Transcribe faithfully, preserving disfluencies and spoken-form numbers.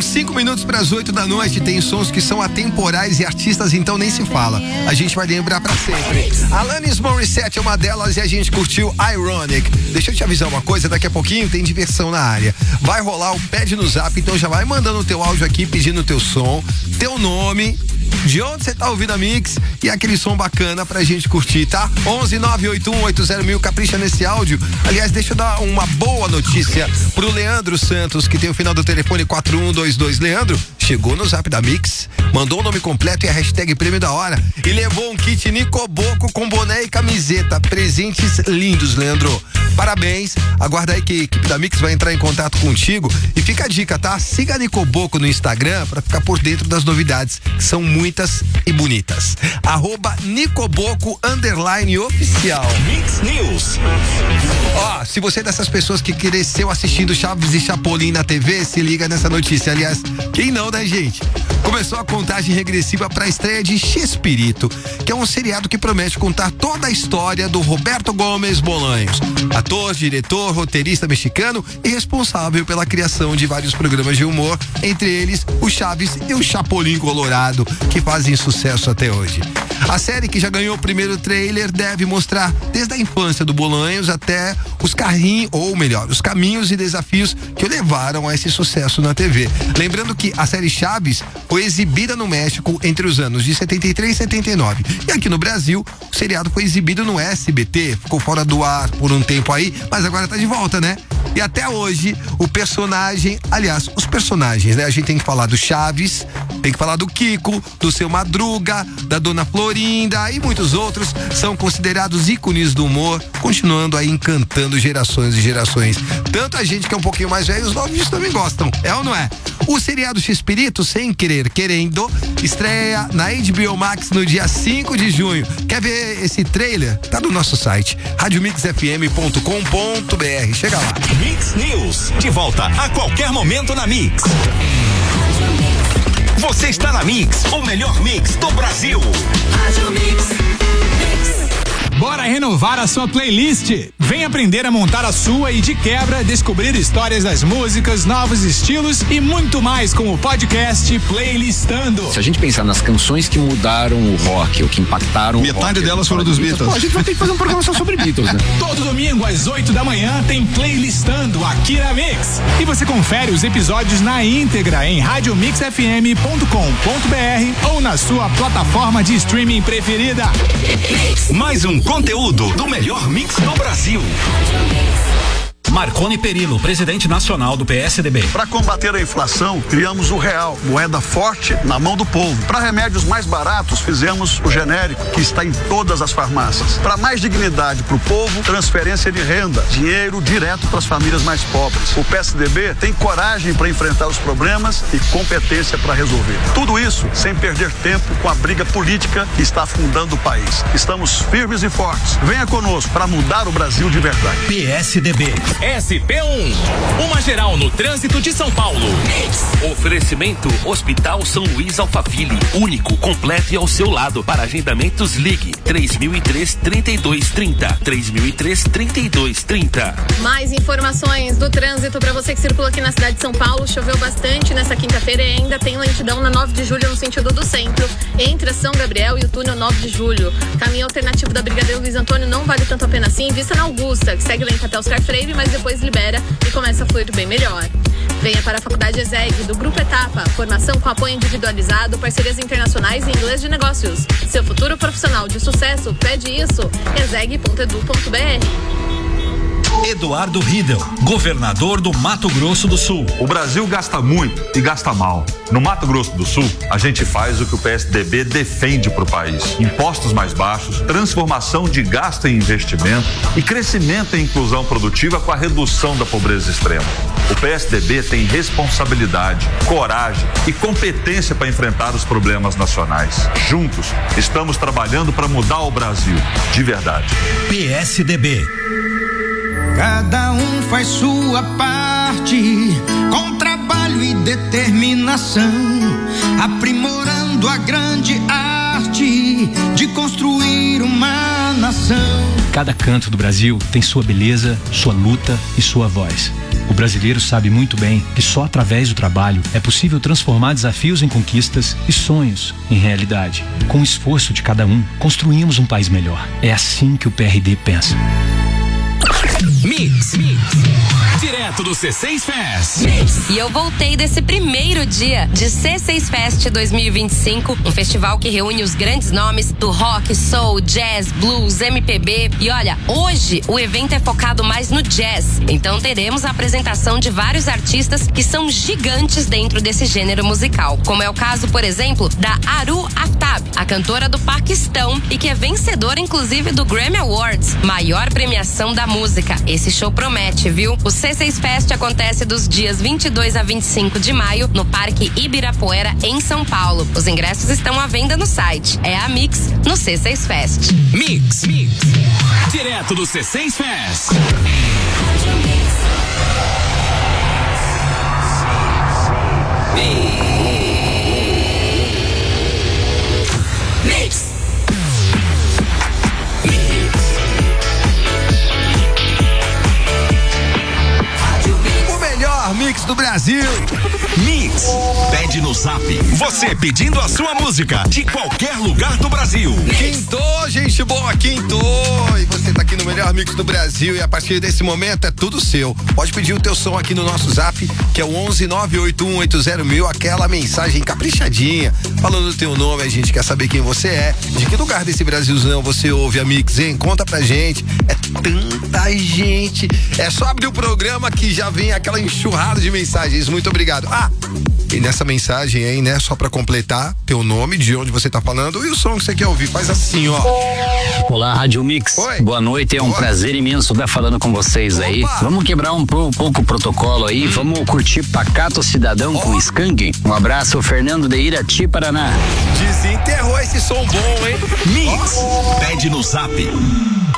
cinco minutos para as oito da noite. Tem sons que são atemporais e artistas, então nem se fala. A gente vai lembrar para sempre. Alanis Morissette é uma delas e a gente curtiu Ironic. Deixa eu te avisar uma coisa, daqui a pouquinho tem diversão na área. Vai rolar o Pede no Zap, então já vai mandando o teu áudio aqui, pedindo o teu som, teu nome, de onde você tá ouvindo a Mix e aquele som bacana pra gente curtir, tá? onze nove oito um oito zero mil, capricha nesse áudio. Aliás, deixa eu dar uma boa notícia pro Leandro Santos, que tem o final do telefone quatro um dois dois. Leandro chegou no Zap da Mix, mandou o nome completo e a hashtag prêmio da hora e levou um kit Nicoboco com boné e camiseta. Presentes lindos, Leandro. Parabéns. Aguarda aí que a equipe da Mix vai entrar em contato contigo e fica a dica, tá? Siga a Nicoboco no Instagram pra ficar por dentro das novidades, que são muitas e bonitas. Arroba Nicoboco underline oficial. Mix News. Ó, se você é dessas pessoas que cresceu assistindo Chaves e Chapolin na T V, se liga nessa notícia. Aliás, quem não, né, gente? Começou a contagem regressiva para a estreia de Chespirito, que é um seriado que promete contar toda a história do Roberto Gomes Bolanhos, ator, diretor, roteirista mexicano e responsável pela criação de vários programas de humor, entre eles o Chaves e o Chapolin Colorado, que fazem sucesso até hoje. A série, que já ganhou o primeiro trailer, deve mostrar desde a infância do Bolanhos até os carrinhos, ou melhor, os caminhos e desafios que o levaram a esse sucesso na T V. Lembrando que a série Chaves foi exibida no México entre os anos de setenta e três e setenta e nove. E aqui no Brasil, o seriado foi exibido no S B T, ficou fora do ar por um tempo aí, mas agora tá de volta, né? E até hoje, o personagem, aliás, os personagens, né? A gente tem que falar do Chaves, tem que falar do Kiko, do Seu Madruga, da Dona Florinda e muitos outros são considerados ícones do humor, continuando aí encantando gerações e gerações. Tanto a gente que é um pouquinho mais velho, os novos também gostam, é ou não é? O seriado Chespirito, sem querer querendo, estreia na H B O Max no dia cinco de junho. Quer ver esse trailer? Tá no nosso site, rádio mix f m ponto com ponto b r. Chega lá. Mix News, de volta a qualquer momento na Mix. Você está na Mix, o melhor mix do Brasil. Rádio Mix. Bora renovar a sua playlist. Vem aprender a montar a sua e, de quebra, descobrir histórias das músicas, novos estilos e muito mais com o podcast Playlistando. Se a gente pensar nas canções que mudaram o rock, ou que impactaram o rock... Metade delas foram dos Beatles. Pô, a gente vai ter que fazer um programa só sobre Beatles, né? Todo domingo às oito da manhã tem Playlistando aqui na Mix. E você confere os episódios na íntegra em rádio mix f m ponto com ponto b r ou na sua plataforma de streaming preferida. Mais um conteúdo do melhor mix do Brasil. Marconi Perillo, presidente nacional do P S D B. Para combater a inflação, criamos o real, moeda forte na mão do povo. Para remédios mais baratos, fizemos o genérico, que está em todas as farmácias. Para mais dignidade para o povo, transferência de renda, dinheiro direto para as famílias mais pobres. O P S D B tem coragem para enfrentar os problemas e competência para resolver. Tudo isso sem perder tempo com a briga política que está afundando o país. Estamos firmes e fortes. Venha conosco para mudar o Brasil de verdade. P S D B. S P um, uma geral no trânsito de São Paulo. Oferecimento Hospital São Luís Alphaville, único, completo e ao seu lado. Para agendamentos, ligue três mil e três, trinta e dois trinta, três mil e três, trinta e dois trinta. Mais informações do trânsito para você que circula aqui na cidade de São Paulo. Choveu bastante nessa quinta-feira e ainda tem lentidão na nove de julho no sentido do centro, entre a São Gabriel e o túnel nove de julho. Caminho alternativo da Brigadeiro Luiz Antônio não vale tanto a pena assim, vista na Augusta, que segue lenta até Oscar Freire, mas depois libera e começa a fluir bem melhor. Venha para a Faculdade ESEG do Grupo Etapa, formação com apoio individualizado, parcerias internacionais e inglês de negócios. Seu futuro profissional de sucesso pede isso. exeg ponto edu ponto b r. Eduardo Riedel, governador do Mato Grosso do Sul. O Brasil gasta muito e gasta mal. No Mato Grosso do Sul, a gente faz o que o P S D B defende para o país: impostos mais baixos, transformação de gasto em investimento e crescimento em inclusão produtiva com a redução da pobreza extrema. O P S D B tem responsabilidade, coragem e competência para enfrentar os problemas nacionais. Juntos, estamos trabalhando para mudar o Brasil de verdade. P S D B. Cada um faz sua parte, com trabalho e determinação, aprimorando a grande arte de construir uma nação. Cada canto do Brasil tem sua beleza, sua luta e sua voz. O brasileiro sabe muito bem que só através do trabalho é possível transformar desafios em conquistas e sonhos em realidade. Com o esforço de cada um, construímos um país melhor. É assim que o P R D pensa. Mix, Mix. Direto do C seis Fest. Mix. E eu voltei desse primeiro dia de C seis Fest dois mil e vinte e cinco, um festival que reúne os grandes nomes do rock, soul, jazz, blues, M P B. E olha, hoje o evento é focado mais no jazz. Então teremos a apresentação de vários artistas que são gigantes dentro desse gênero musical. Como é o caso, por exemplo, da Aru Aftab, a cantora do Paquistão e que é vencedora inclusive do Grammy Awards, maior premiação da música. Esse show promete, viu? O C seis Fest acontece dos dias vinte e dois a vinte e cinco de maio no Parque Ibirapuera, em São Paulo. Os ingressos estão à venda no site. É a Mix no C seis Fest. Mix, Mix. Direto do C seis Fest. Mix. Mix do Brasil. Mix. Pede no Zap. Você pedindo a sua música de qualquer lugar do Brasil. Quintou, gente boa, quintou. E você tá aqui no melhor Mix do Brasil e a partir desse momento é tudo seu. Pode pedir o teu som aqui no nosso Zap, que é o onze nove oito um oito zero mil, aquela mensagem caprichadinha, falando o teu nome, a gente quer saber quem você é, de que lugar desse Brasilzão você ouve a Mix, hein? Conta pra gente. É tanta gente. É só abrir o programa que já vem aquela enxurrada de mensagens. Muito obrigado. Ah, e nessa mensagem aí, né, só pra completar, teu nome, de onde você tá falando e o som que você quer ouvir. Faz assim, ó. Olá, Rádio Mix. Oi. Boa noite, é um Boa. prazer imenso estar falando com vocês. Opa. Aí. Vamos quebrar um, um pouco o protocolo aí, hum. vamos curtir Pacato Cidadão oh. com Skank. Um abraço, Fernando de Irati, Paraná. Desenterrou esse som bom, hein? Mix. Oh. Pede no Zap.